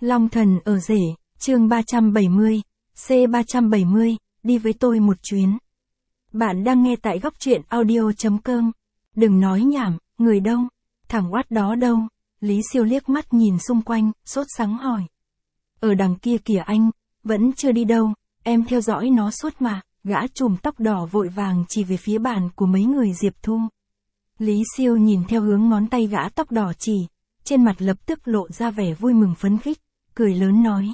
Long thần ở rể, chương 370, C370, đi với tôi một chuyến. Bạn đang nghe tại góc truyện audio.com. Đừng nói nhảm, người đâu? Thằng oát đó đâu? Lý Siêu liếc mắt nhìn xung quanh, sốt sắng hỏi. Ở đằng kia kìa anh, vẫn chưa đi đâu, em theo dõi nó suốt mà. Gã trùm tóc đỏ vội vàng chỉ về phía bàn của mấy người Diệp Thu. Lý Siêu nhìn theo hướng ngón tay gã tóc đỏ chỉ, trên mặt lập tức lộ ra vẻ vui mừng phấn khích, cười lớn nói.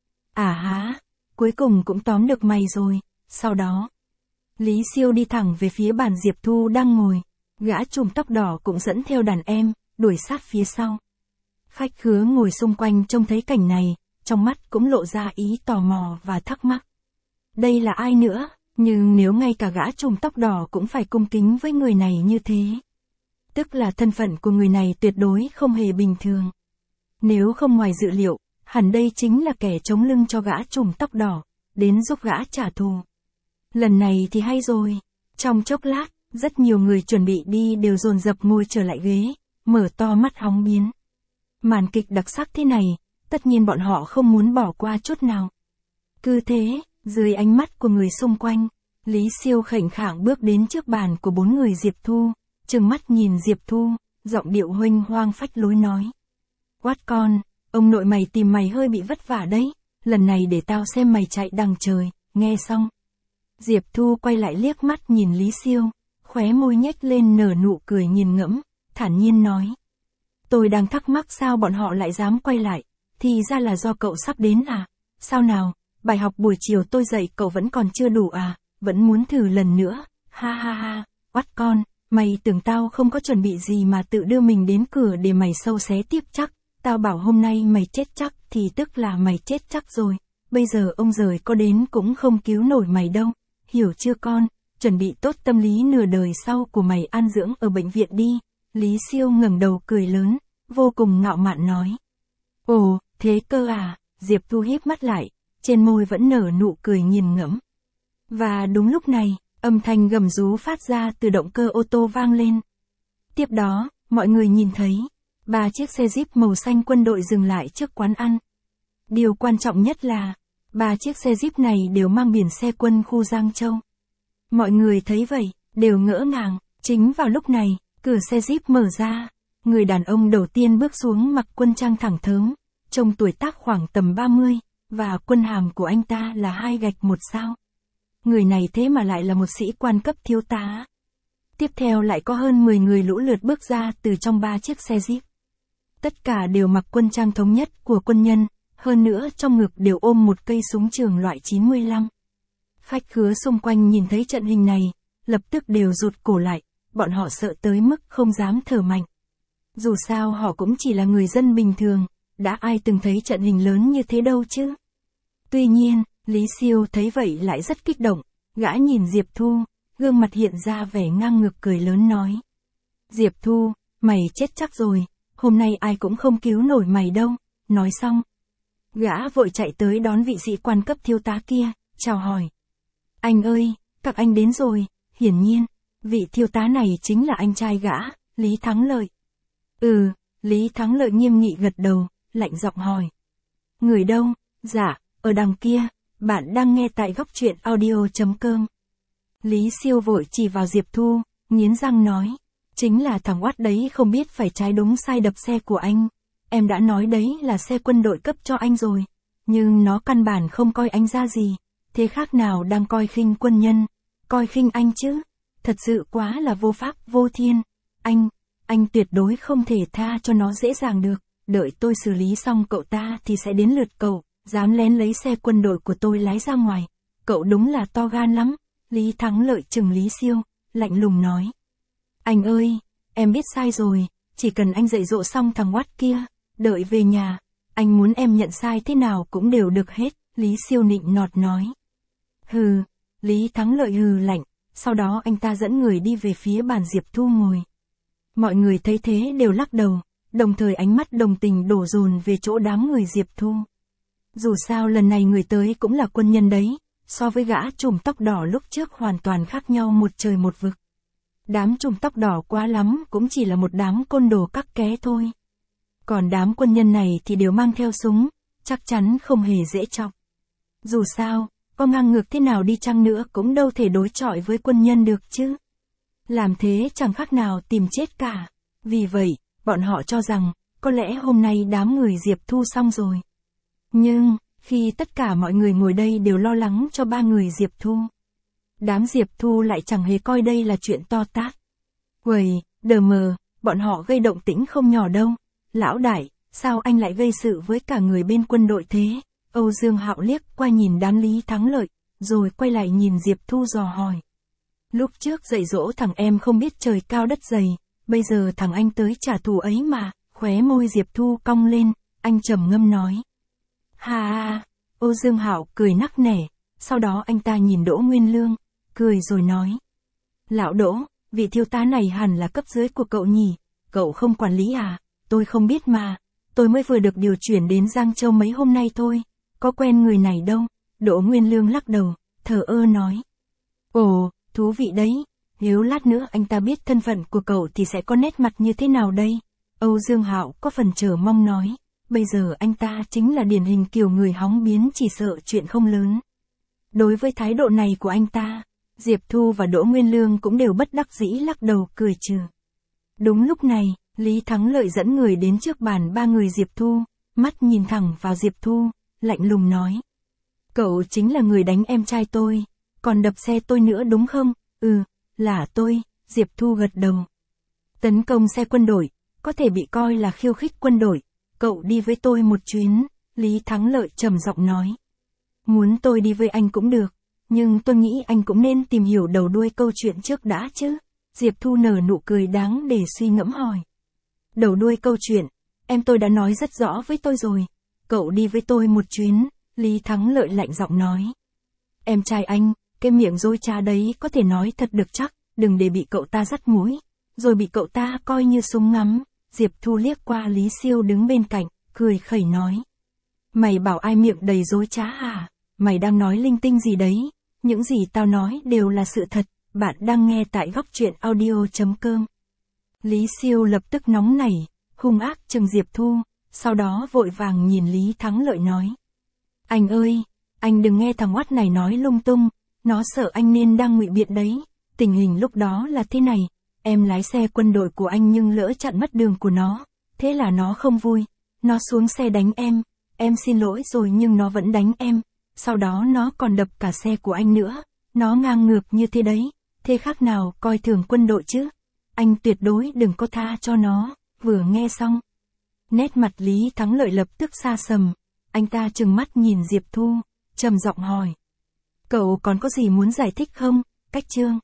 À há, cuối cùng cũng tóm được mày rồi. Sau đó, Lý Siêu đi thẳng về phía bàn Diệp Thu đang ngồi, gã trùm tóc đỏ cũng dẫn theo đàn em, đuổi sát phía sau. Khách khứa ngồi xung quanh trông thấy cảnh này, trong mắt cũng lộ ra ý tò mò và thắc mắc. Đây là ai nữa, nhưng nếu ngay cả gã trùm tóc đỏ cũng phải cung kính với người này như thế, tức là thân phận của người này tuyệt đối không hề bình thường. Nếu không ngoài dự liệu, hẳn đây chính là kẻ chống lưng cho gã trùm tóc đỏ, đến giúp gã trả thù. Lần này thì hay rồi. Trong chốc lát, rất nhiều người chuẩn bị đi đều dồn dập ngồi trở lại ghế, mở to mắt hóng biến. Màn kịch đặc sắc thế này, tất nhiên bọn họ không muốn bỏ qua chút nào. Cứ thế, dưới ánh mắt của người xung quanh, Lý Siêu khệnh khạng bước đến trước bàn của 4 người Diệp Thu, trừng mắt nhìn Diệp Thu, giọng điệu huênh hoang phách lối nói. Quát con, ông nội mày tìm mày hơi bị vất vả đấy, lần này để tao xem mày chạy đằng trời, nghe xong. Diệp Thu quay lại liếc mắt nhìn Lý Siêu, khóe môi nhếch lên nở nụ cười nghiền ngẫm, thản nhiên nói. Tôi đang thắc mắc sao bọn họ lại dám quay lại, thì ra là do cậu sắp đến à, sao nào, bài học buổi chiều tôi dạy cậu vẫn còn chưa đủ à, vẫn muốn thử lần nữa, ha ha ha, quát con, mày tưởng tao không có chuẩn bị gì mà tự đưa mình đến cửa để mày sâu xé tiếp chắc, tao bảo hôm nay mày chết chắc thì tức là mày chết chắc rồi, bây giờ ông giời có đến cũng không cứu nổi mày đâu, hiểu chưa con, chuẩn bị tốt tâm lý nửa đời sau của mày an dưỡng ở bệnh viện đi. Lý Siêu ngẩng đầu cười lớn, vô cùng ngạo mạn nói. Ồ, thế cơ à, Diệp Thu híp mắt lại, trên môi vẫn nở nụ cười nghiền ngẫm. Và đúng lúc này, âm thanh gầm rú phát ra từ động cơ ô tô vang lên. Tiếp đó, mọi người nhìn thấy, 3 chiếc xe Jeep màu xanh quân đội dừng lại trước quán ăn. Điều quan trọng nhất là, 3 chiếc xe Jeep này đều mang biển xe quân khu Giang Châu. Mọi người thấy vậy, đều ngỡ ngàng, chính vào lúc này, cửa xe Jeep mở ra, người đàn ông đầu tiên bước xuống mặc quân trang thẳng thớm, trông tuổi tác khoảng tầm 30, và quân hàm của anh ta là 2 gạch 1 sao. Người này thế mà lại là một sĩ quan cấp thiếu tá. Tiếp theo lại có hơn 10 người lũ lượt bước ra từ trong 3 chiếc xe Jeep. Tất cả đều mặc quân trang thống nhất của quân nhân, hơn nữa trong ngực đều ôm một cây súng trường loại 95. Khách khứa xung quanh nhìn thấy trận hình này, lập tức đều rụt cổ lại, bọn họ sợ tới mức không dám thở mạnh. Dù sao họ cũng chỉ là người dân bình thường, đã ai từng thấy trận hình lớn như thế đâu chứ. Tuy nhiên, Lý Siêu thấy vậy lại rất kích động, gã nhìn Diệp Thu, gương mặt hiện ra vẻ ngang ngược cười lớn nói. Diệp Thu, mày chết chắc rồi, hôm nay ai cũng không cứu nổi mày đâu, nói xong. Gã vội chạy tới đón vị sĩ quan cấp thiếu tá kia, chào hỏi. Anh ơi, các anh đến rồi, hiển nhiên, vị thiếu tá này chính là anh trai gã, Lý Thắng Lợi. Lý Thắng Lợi nghiêm nghị gật đầu, lạnh giọng hỏi. Người đâu? Dạ, ở đằng kia, bạn đang nghe tại góc truyện audio.com. Lý Siêu vội chỉ vào Diệp Thu, nghiến răng nói. Chính là thằng oát đấy không biết phải trái đúng sai đập xe của anh. Em đã nói đấy là xe quân đội cấp cho anh rồi. Nhưng nó căn bản không coi anh ra gì. Thế khác nào đang coi khinh quân nhân. Coi khinh anh chứ. Thật sự quá là vô pháp vô thiên. Anh tuyệt đối không thể tha cho nó dễ dàng được. Đợi tôi xử lý xong cậu ta thì sẽ đến lượt cậu. Dám lén lấy xe quân đội của tôi lái ra ngoài. Cậu đúng là to gan lắm. Lý Thắng Lợi trừng Lý Siêu, lạnh lùng nói. Anh ơi, em biết sai rồi, chỉ cần anh dạy dỗ xong thằng oát kia, đợi về nhà, anh muốn em nhận sai thế nào cũng đều được hết, Lý Siêu nịnh nọt nói. Hừ, Lý Thắng Lợi hừ lạnh, sau đó anh ta dẫn người đi về phía bàn Diệp Thu ngồi. Mọi người thấy thế đều lắc đầu, đồng thời ánh mắt đồng tình đổ dồn về chỗ đám người Diệp Thu. Dù sao lần này người tới cũng là quân nhân đấy, so với gã trùm tóc đỏ lúc trước hoàn toàn khác nhau một trời một vực. Đám trùm tóc đỏ quá lắm cũng chỉ là một đám côn đồ cắc ké thôi. Còn đám quân nhân này thì đều mang theo súng, chắc chắn không hề dễ chọc. Dù sao, có ngang ngược thế nào đi chăng nữa cũng đâu thể đối chọi với quân nhân được chứ. Làm thế chẳng khác nào tìm chết cả. Vì vậy, bọn họ cho rằng, có lẽ hôm nay đám người Diệp Thu xong rồi. Nhưng, khi tất cả mọi người ngồi đây đều lo lắng cho ba người Diệp Thu, đám Diệp Thu lại chẳng hề coi đây là chuyện to tát. Uầy, đờ mờ, bọn họ gây động tĩnh không nhỏ đâu. Lão đại, sao anh lại gây sự với cả người bên quân đội thế? Âu Dương Hạo liếc qua nhìn đám Lý Thắng Lợi, rồi quay lại nhìn Diệp Thu dò hỏi. Lúc trước dạy dỗ thằng em không biết trời cao đất dày, bây giờ thằng anh tới trả thù ấy mà, khóe môi Diệp Thu cong lên, anh trầm ngâm nói. Ha. Âu Dương Hạo cười nắc nẻ, sau đó anh ta nhìn Đỗ Nguyên Lương, cười rồi nói. Lão Đỗ, vị thiếu tá này hẳn là cấp dưới của cậu nhỉ, cậu không quản lý à? Tôi không biết mà, tôi mới vừa được điều chuyển đến Giang Châu mấy hôm nay thôi, có quen người này đâu. Đỗ Nguyên Lương lắc đầu, thờ ơ nói. Ồ, thú vị đấy, nếu lát nữa anh ta biết thân phận của cậu thì sẽ có nét mặt như thế nào đây? Âu Dương Hạo có phần chờ mong nói, bây giờ anh ta chính là điển hình kiểu người hóng biến chỉ sợ chuyện không lớn. Đối với thái độ này của anh ta, Diệp Thu và Đỗ Nguyên Lương cũng đều bất đắc dĩ lắc đầu cười trừ. Đúng lúc này, Lý Thắng Lợi dẫn người đến trước bàn ba người Diệp Thu, mắt nhìn thẳng vào Diệp Thu, lạnh lùng nói. Cậu chính là người đánh em trai tôi, còn đập xe tôi nữa đúng không? Ừ, là tôi, Diệp Thu gật đầu. Tấn công xe quân đội, có thể bị coi là khiêu khích quân đội, cậu đi với tôi một chuyến, Lý Thắng Lợi trầm giọng nói. Muốn tôi đi với anh cũng được, nhưng tôi nghĩ anh cũng nên tìm hiểu đầu đuôi câu chuyện trước đã chứ. Diệp Thu nở nụ cười đáng để suy ngẫm hỏi. Đầu đuôi câu chuyện, em tôi đã nói rất rõ với tôi rồi, cậu đi với tôi một chuyến, Lý Thắng Lợi lạnh giọng nói. Em trai anh, cái miệng dối trá đấy có thể nói thật được chắc, đừng để bị cậu ta dắt mũi, rồi bị cậu ta coi như súng ngắm. Diệp Thu liếc qua Lý Siêu đứng bên cạnh, cười khẩy nói. Mày bảo ai miệng đầy dối trá à? Mày đang nói linh tinh gì đấy? Những gì tao nói đều là sự thật, bạn đang nghe tại góc truyện audio.com. Lý Siêu lập tức nóng nảy, hung ác trừng Diệp Thu, sau đó vội vàng nhìn Lý Thắng Lợi nói. Anh ơi, anh đừng nghe thằng oát này nói lung tung, nó sợ anh nên đang ngụy biện đấy. Tình hình lúc đó là thế này, em lái xe quân đội của anh nhưng lỡ chặn mất đường của nó, thế là nó không vui, nó xuống xe đánh em xin lỗi rồi nhưng nó vẫn đánh em, sau đó nó còn đập cả xe của anh nữa, nó ngang ngược như thế đấy, thế khác nào coi thường quân đội chứ, anh tuyệt đối đừng có tha cho nó. Vừa nghe xong, nét mặt Lý Thắng Lợi lập tức xa sầm, anh ta trừng mắt nhìn Diệp Thu, trầm giọng hỏi. Cậu còn có gì muốn giải thích không? Cách chương